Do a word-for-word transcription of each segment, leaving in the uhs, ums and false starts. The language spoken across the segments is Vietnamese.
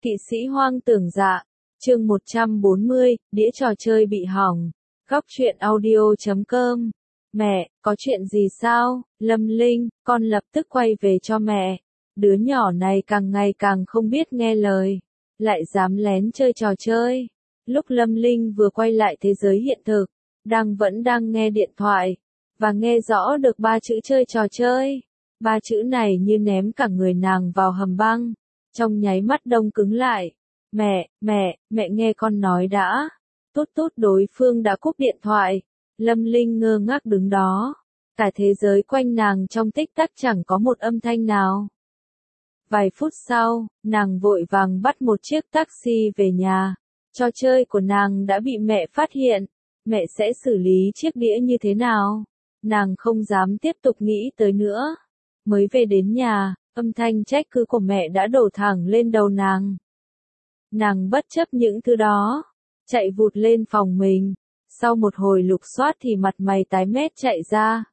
Kỵ sĩ hoang tưởng dạ, chương một trăm bốn mươi, đĩa trò chơi bị hỏng. Góc truyện audio chấm com. Mẹ, có chuyện gì sao? Lâm Linh, con lập tức quay về cho mẹ. Đứa nhỏ này càng ngày càng không biết nghe lời, lại dám lén chơi trò chơi. Lúc Lâm Linh vừa quay lại thế giới hiện thực, đang vẫn đang nghe điện thoại, và nghe rõ được ba chữ chơi trò chơi. Ba chữ này như ném cả người nàng vào hầm băng, trong nháy mắt đông cứng lại. Mẹ, mẹ, mẹ nghe con nói đã. Tút tút đối phương đã cúp điện thoại. Lâm Linh ngơ ngác đứng đó. Cả thế giới quanh nàng trong tích tắc chẳng có một âm thanh nào. Vài phút sau, nàng vội vàng bắt một chiếc taxi về nhà. Trò chơi của nàng đã bị mẹ phát hiện. Mẹ sẽ xử lý chiếc đĩa như thế nào? Nàng không dám tiếp tục nghĩ tới nữa. Mới về đến nhà, âm thanh trách cứ của mẹ đã đổ thẳng lên đầu nàng. Nàng bất chấp những thứ đó, chạy vụt lên phòng mình. Sau một hồi lục soát thì mặt mày tái mét chạy ra.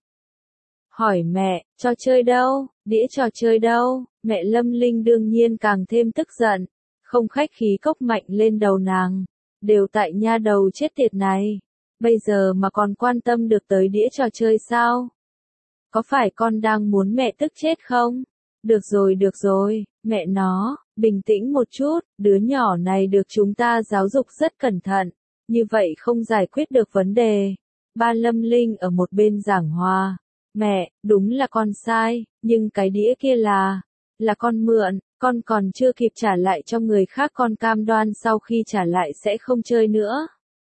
Hỏi mẹ, trò chơi đâu, đĩa trò chơi đâu? Mẹ Lâm Linh đương nhiên càng thêm tức giận, không khách khí cốc mạnh lên đầu nàng. Đều tại nha đầu chết tiệt này, bây giờ mà còn quan tâm được tới đĩa trò chơi sao? Có phải con đang muốn mẹ tức chết không? Được rồi được rồi, mẹ nó, bình tĩnh một chút, đứa nhỏ này được chúng ta giáo dục rất cẩn thận, như vậy không giải quyết được vấn đề. Ba Lâm Linh ở một bên giảng hòa. Mẹ, đúng là con sai, nhưng cái đĩa kia là, là con mượn, con còn chưa kịp trả lại cho người khác, con cam đoan sau khi trả lại sẽ không chơi nữa.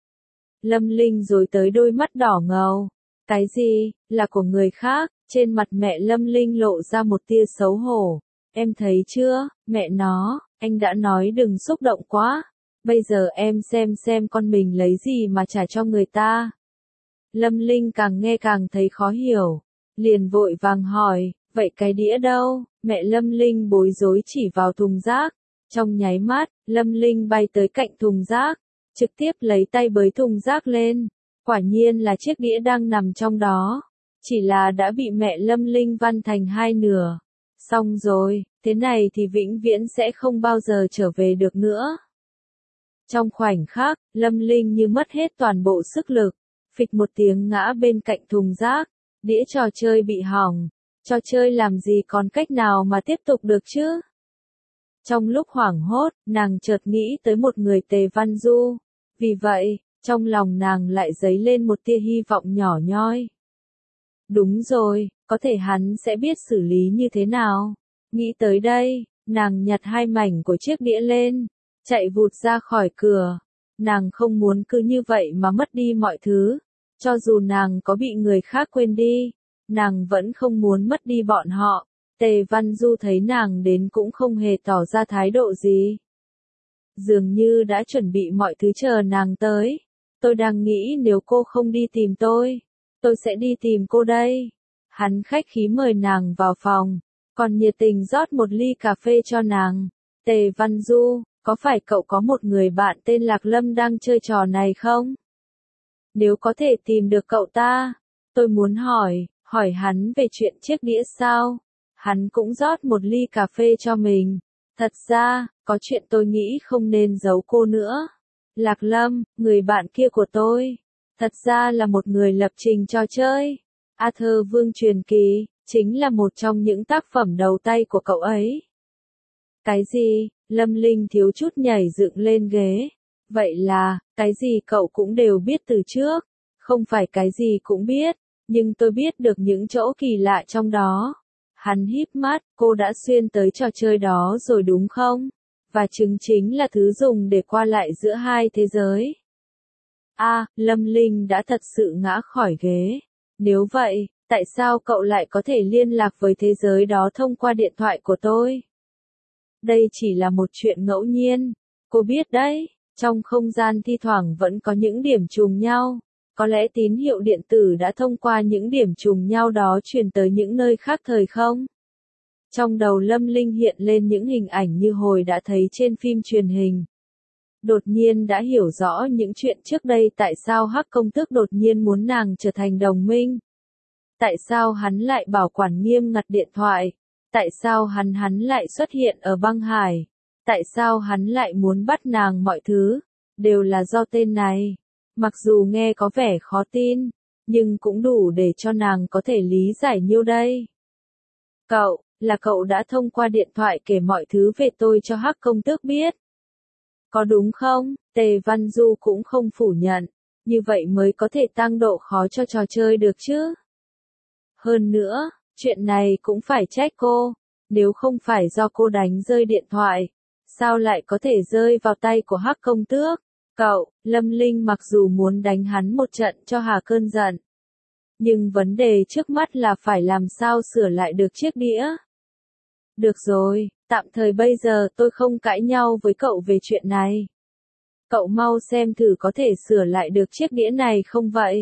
Lâm Linh rồi tới đôi mắt đỏ ngầu. Cái gì, là của người khác? Trên mặt mẹ Lâm Linh lộ ra một tia xấu hổ. Em thấy chưa, mẹ nó, anh đã nói đừng xúc động quá. Bây giờ em xem xem con mình lấy gì mà trả cho người ta. Lâm Linh càng nghe càng thấy khó hiểu. Liền vội vàng hỏi, vậy cái đĩa đâu? Mẹ Lâm Linh bối rối chỉ vào thùng rác. Trong nháy mắt, Lâm Linh bay tới cạnh thùng rác, trực tiếp lấy tay bới thùng rác lên. Quả nhiên là chiếc đĩa đang nằm trong đó. Chỉ là đã bị mẹ Lâm Linh vặn thành hai nửa. Xong rồi, thế này thì vĩnh viễn sẽ không bao giờ trở về được nữa. Trong khoảnh khắc, Lâm Linh như mất hết toàn bộ sức lực. Phịch một tiếng ngã bên cạnh thùng rác. Đĩa trò chơi bị hỏng. Trò chơi làm gì còn cách nào mà tiếp tục được chứ? Trong lúc hoảng hốt, nàng chợt nghĩ tới một người, Tề Văn Du. Vì vậy, trong lòng nàng lại dấy lên một tia hy vọng nhỏ nhoi. Đúng rồi, có thể hắn sẽ biết xử lý như thế nào. Nghĩ tới đây, nàng nhặt hai mảnh của chiếc đĩa lên, chạy vụt ra khỏi cửa. Nàng không muốn cứ như vậy mà mất đi mọi thứ. Cho dù nàng có bị người khác quên đi, nàng vẫn không muốn mất đi bọn họ. Tề Văn Du thấy nàng đến cũng không hề tỏ ra thái độ gì. Dường như đã chuẩn bị mọi thứ chờ nàng tới. Tôi đang nghĩ nếu cô không đi tìm tôi, tôi sẽ đi tìm cô đây. Hắn khách khí mời nàng vào phòng, còn nhiệt tình rót một ly cà phê cho nàng. Tề Văn Du, có phải cậu có một người bạn tên Lạc Lâm đang chơi trò này không? Nếu có thể tìm được cậu ta, tôi muốn hỏi, hỏi hắn về chuyện chiếc đĩa sao? Hắn cũng rót một ly cà phê cho mình. Thật ra, có chuyện tôi nghĩ không nên giấu cô nữa. Lạc Lâm, người bạn kia của tôi, thật ra là một người lập trình trò chơi. Arthur Vương Truyền Kỳ, chính là một trong những tác phẩm đầu tay của cậu ấy. Cái gì? Lâm Linh thiếu chút nhảy dựng lên ghế. Vậy là, cái gì cậu cũng đều biết từ trước. Không phải cái gì cũng biết, nhưng tôi biết được những chỗ kỳ lạ trong đó. Hắn híp mắt, cô đã xuyên tới trò chơi đó rồi đúng không? Và chứng chính là thứ dùng để qua lại giữa hai thế giới. A, à, Lâm Linh đã thật sự ngã khỏi ghế. Nếu vậy, tại sao cậu lại có thể liên lạc với thế giới đó thông qua điện thoại của tôi? Đây chỉ là một chuyện ngẫu nhiên. Cô biết đấy, trong không gian thi thoảng vẫn có những điểm trùng nhau. Có lẽ tín hiệu điện tử đã thông qua những điểm trùng nhau đó truyền tới những nơi khác thời không? Trong đầu Lâm Linh hiện lên những hình ảnh như hồi đã thấy trên phim truyền hình. Đột nhiên đã hiểu rõ những chuyện trước đây, tại sao Hắc Công Tước đột nhiên muốn nàng trở thành đồng minh. Tại sao hắn lại bảo quản nghiêm ngặt điện thoại? Tại sao hắn hắn lại xuất hiện ở băng hải? Tại sao hắn lại muốn bắt nàng mọi thứ? Đều là do tên này. Mặc dù nghe có vẻ khó tin, nhưng cũng đủ để cho nàng có thể lý giải nhiêu đây. Cậu, là cậu đã thông qua điện thoại kể mọi thứ về tôi cho Hắc công tước biết. Có đúng không? Tề Văn Du cũng không phủ nhận. Như vậy mới có thể tăng độ khó cho trò chơi được chứ. Hơn nữa, chuyện này cũng phải trách cô. Nếu không phải do cô đánh rơi điện thoại, sao lại có thể rơi vào tay của Hắc công tước? Cậu, Lâm Linh mặc dù muốn đánh hắn một trận cho hà cơn giận. Nhưng vấn đề trước mắt là phải làm sao sửa lại được chiếc đĩa. Được rồi, tạm thời bây giờ tôi không cãi nhau với cậu về chuyện này. Cậu mau xem thử có thể sửa lại được chiếc đĩa này không vậy?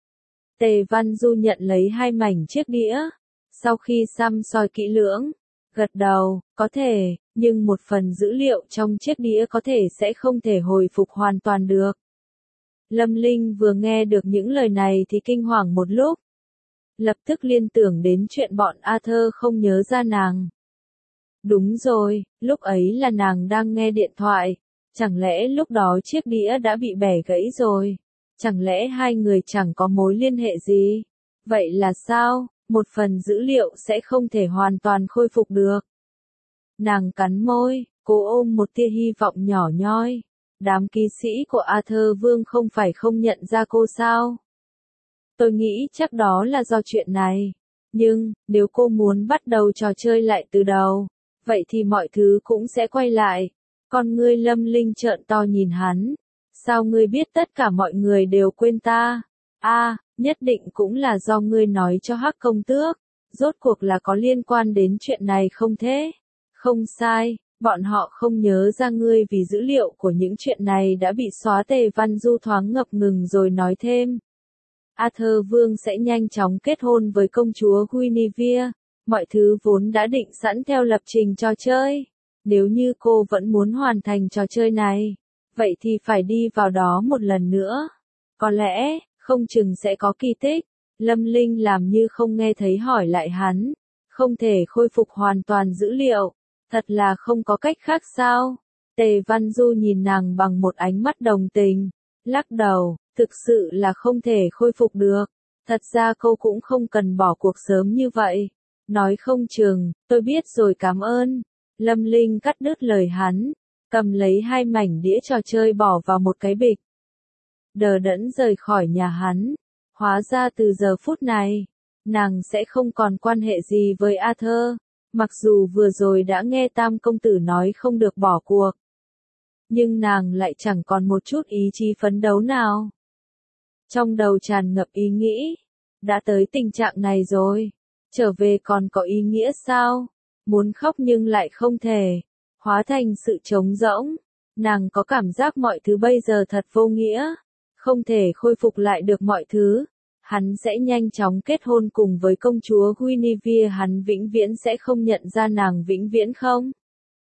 Tề Văn Du nhận lấy hai mảnh chiếc đĩa. Sau khi xăm soi kỹ lưỡng, gật đầu, có thể, nhưng một phần dữ liệu trong chiếc đĩa có thể sẽ không thể hồi phục hoàn toàn được. Lâm Linh vừa nghe được những lời này thì kinh hoàng một lúc. Lập tức liên tưởng đến chuyện bọn Arthur không nhớ ra nàng. Đúng rồi, lúc ấy là nàng đang nghe điện thoại. Chẳng lẽ lúc đó chiếc đĩa đã bị bẻ gãy rồi? Chẳng lẽ hai người chẳng có mối liên hệ gì? Vậy là sao? Một phần dữ liệu sẽ không thể hoàn toàn khôi phục được. Nàng cắn môi, cố ôm một tia hy vọng nhỏ nhoi. Đám kỵ sĩ của Arthur Vương không phải không nhận ra cô sao? Tôi nghĩ chắc đó là do chuyện này. Nhưng, nếu cô muốn bắt đầu trò chơi lại từ đầu, vậy thì mọi thứ cũng sẽ quay lại. Con ngươi Lâm Linh trợn to nhìn hắn. Sao ngươi biết tất cả mọi người đều quên ta? A, à, nhất định cũng là do ngươi nói cho Hắc công tước. Rốt cuộc là có liên quan đến chuyện này không thế? Không sai, bọn họ không nhớ ra ngươi vì dữ liệu của những chuyện này đã bị xóa. Tề Văn Du thoáng ngập ngừng rồi nói thêm. Arthur Vương sẽ nhanh chóng kết hôn với công chúa Guinevere. Mọi thứ vốn đã định sẵn theo lập trình trò chơi. Nếu như cô vẫn muốn hoàn thành trò chơi này, vậy thì phải đi vào đó một lần nữa. Có lẽ, không chừng sẽ có kỳ tích. Lâm Linh làm như không nghe thấy hỏi lại hắn. Không thể khôi phục hoàn toàn dữ liệu. Thật là không có cách khác sao? Tề Văn Du nhìn nàng bằng một ánh mắt đồng tình. Lắc đầu, thực sự là không thể khôi phục được. Thật ra cô cũng không cần bỏ cuộc sớm như vậy. Nói không chừng, tôi biết rồi cảm ơn. Lâm Linh cắt đứt lời hắn, cầm lấy hai mảnh đĩa trò chơi bỏ vào một cái bịch. Đờ đẫn rời khỏi nhà hắn. Hóa ra từ giờ phút này, nàng sẽ không còn quan hệ gì với Arthur. Mặc dù vừa rồi đã nghe Tam công tử nói không được bỏ cuộc, nhưng nàng lại chẳng còn một chút ý chí phấn đấu nào. Trong đầu tràn ngập ý nghĩ, đã tới tình trạng này rồi, trở về còn có ý nghĩa sao? Muốn khóc nhưng lại không thể, hóa thành sự trống rỗng. Nàng có cảm giác mọi thứ bây giờ thật vô nghĩa, không thể khôi phục lại được mọi thứ. Hắn sẽ nhanh chóng kết hôn cùng với công chúa Guinevere, hắn vĩnh viễn sẽ không nhận ra nàng vĩnh viễn không?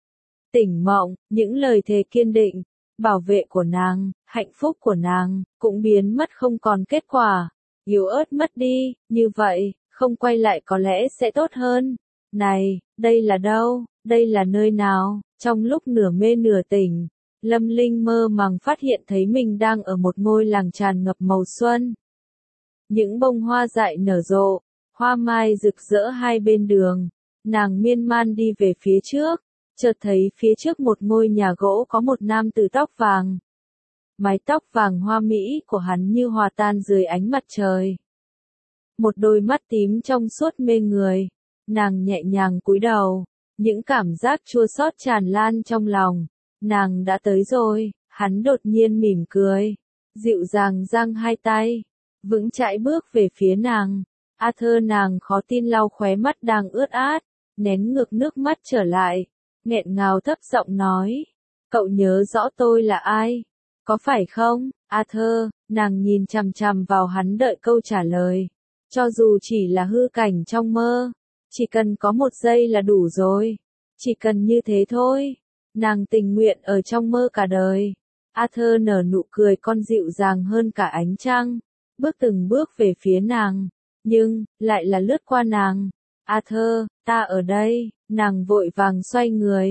Tỉnh mộng, những lời thề kiên định, bảo vệ của nàng, hạnh phúc của nàng, cũng biến mất không còn kết quả. Yếu ớt mất đi, như vậy, không quay lại có lẽ sẽ tốt hơn. Này, đây là đâu, đây là nơi nào? Trong lúc nửa mê nửa tỉnh, Lâm Linh mơ màng phát hiện thấy mình đang ở một ngôi làng tràn ngập màu xuân. Những bông hoa dại nở rộ, hoa mai rực rỡ hai bên đường. Nàng miên man đi về phía trước, chợt thấy phía trước một ngôi nhà gỗ có một nam tử tóc vàng. Mái tóc vàng hoa mỹ của hắn như hòa tan dưới ánh mặt trời. Một đôi mắt tím trong suốt mê người. Nàng nhẹ nhàng cúi đầu, những cảm giác chua xót tràn lan trong lòng. Nàng đã tới rồi, hắn đột nhiên mỉm cười, dịu dàng giang hai tay, vững chãi bước về phía nàng. Arthur nàng khó tin lau khóe mắt đang ướt át, nén ngược nước mắt trở lại, nghẹn ngào thấp giọng nói, cậu nhớ rõ tôi là ai, có phải không, Arthur? Nàng nhìn chằm chằm vào hắn đợi câu trả lời, cho dù chỉ là hư cảnh trong mơ, chỉ cần có một giây là đủ rồi, chỉ cần như thế thôi, nàng tình nguyện ở trong mơ cả đời. Arthur nở nụ cười con dịu dàng hơn cả ánh trăng, bước từng bước về phía nàng, nhưng, lại là lướt qua nàng. Arthur, ta ở đây, nàng vội vàng xoay người,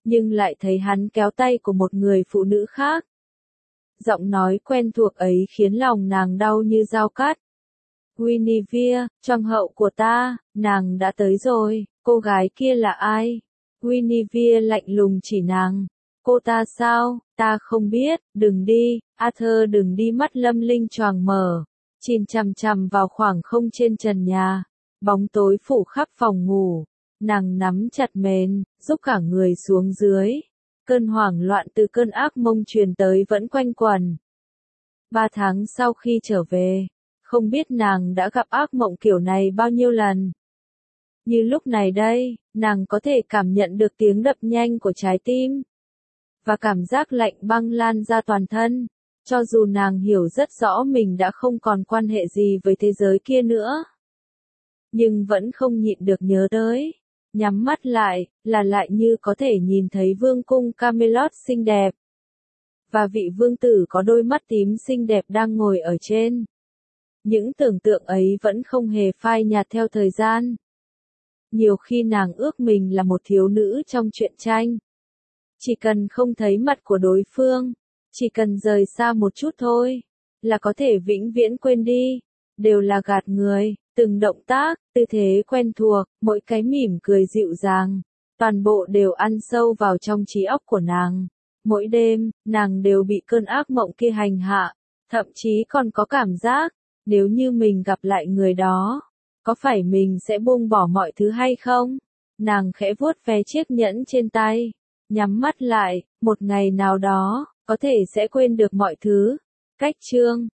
nhưng lại thấy hắn kéo tay của một người phụ nữ khác. Giọng nói quen thuộc ấy khiến lòng nàng đau như dao cắt. Guinevere, trong hậu của ta, nàng đã tới rồi, cô gái kia là ai? Guinevere lạnh lùng chỉ nàng. Cô ta sao? Ta không biết, đừng đi, Arthur đừng đi. Mắt Lâm Linh choàng mở, nhìn chằm chằm vào khoảng không trên trần nhà, bóng tối phủ khắp phòng ngủ, nàng nắm chặt mền, giúp cả người xuống dưới. Cơn hoảng loạn từ cơn ác mộng truyền tới vẫn quanh quẩn. Ba tháng sau khi trở về, không biết nàng đã gặp ác mộng kiểu này bao nhiêu lần. Như lúc này đây, nàng có thể cảm nhận được tiếng đập nhanh của trái tim, và cảm giác lạnh băng lan ra toàn thân, cho dù nàng hiểu rất rõ mình đã không còn quan hệ gì với thế giới kia nữa. Nhưng vẫn không nhịn được nhớ tới, nhắm mắt lại, là lại như có thể nhìn thấy vương cung Camelot xinh đẹp. Và vị vương tử có đôi mắt tím xinh đẹp đang ngồi ở trên. Những tưởng tượng ấy vẫn không hề phai nhạt theo thời gian. Nhiều khi nàng ước mình là một thiếu nữ trong truyện tranh. Chỉ cần không thấy mặt của đối phương, chỉ cần rời xa một chút thôi, là có thể vĩnh viễn quên đi. Đều là gạt người, từng động tác, tư thế quen thuộc, mỗi cái mỉm cười dịu dàng, toàn bộ đều ăn sâu vào trong trí óc của nàng. Mỗi đêm, nàng đều bị cơn ác mộng kia hành hạ, thậm chí còn có cảm giác, nếu như mình gặp lại người đó, có phải mình sẽ buông bỏ mọi thứ hay không? Nàng khẽ vuốt ve chiếc nhẫn trên tay, nhắm mắt lại, một ngày nào đó, có thể sẽ quên được mọi thứ. Cách chương